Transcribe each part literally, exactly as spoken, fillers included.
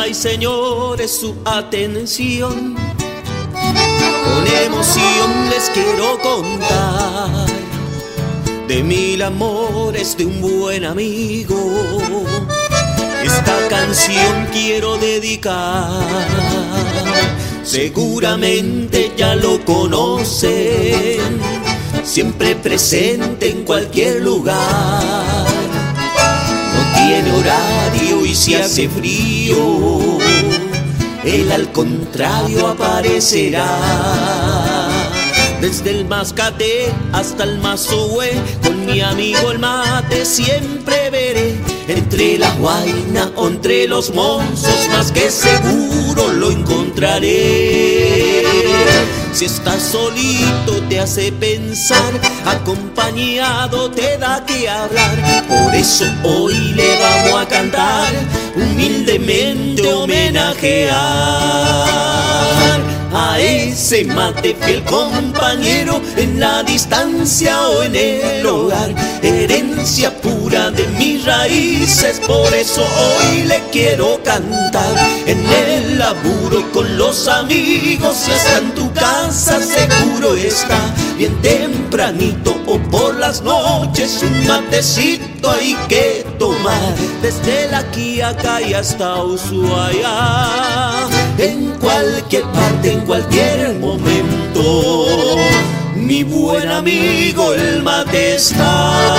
Dama y señores, su atención. Con emoción les quiero contar de mil amores de un buen amigo. Esta canción quiero dedicar, seguramente ya lo conocen, siempre presente en cualquier lugar. No tiene horario y si hace frío, él al contrario aparecerá. Desde el Mascate hasta el Mazoe, con mi amigo el mate siempre veré. Entre la Guaina o entre los mozos, más que seguro lo encontraré. Si estás solito te hace pensar, acompañado te da que hablar. Por eso hoy le vamos a cantar, humildemente homenajear a ese mate fiel compañero, en la distancia o en el hogar, herencia pura de mis raíces. Por eso hoy le quiero cantar, en el laburo con los amigos, si está en tu casa seguro está, bien tempranito o por las noches, un matecito hay que tomar. Desde la Quiaca y hasta Ushuaia, en cualquier parte, en cualquier momento, mi buen amigo el mate está.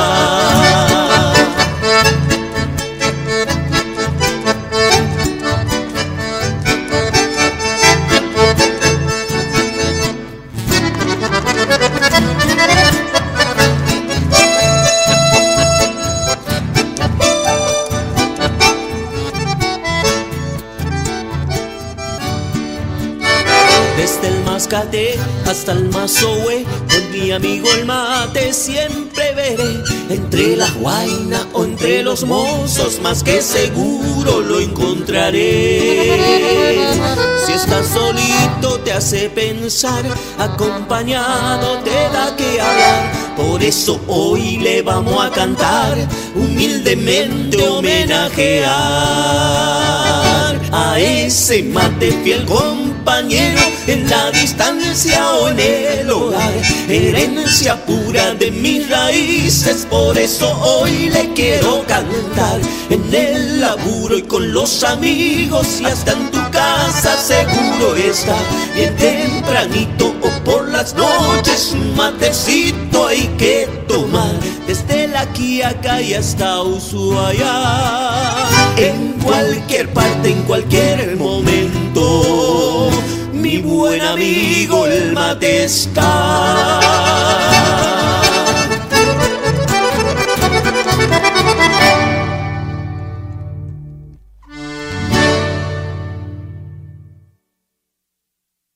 Desde el Mascate hasta el Mazoe, con mi amigo el mate siempre veré. Entre la Guaina o entre los mozos, más que seguro lo encontraré. Si estás solito te hace pensar, acompañado te da que hablar. Por eso hoy le vamos a cantar, humildemente homenajear a ese mate fiel compañero, en la distancia o en el hogar, herencia pura de mis raíces. Por eso hoy le quiero cantar, en el laburo y con los amigos, y hasta en tu casa seguro está, bien tempranito o por las noches, un matecito hay que tomar. Desde la Quiaca y hasta Ushuaia, en cualquier parte, en cualquier momento, mi buen amigo el mate está.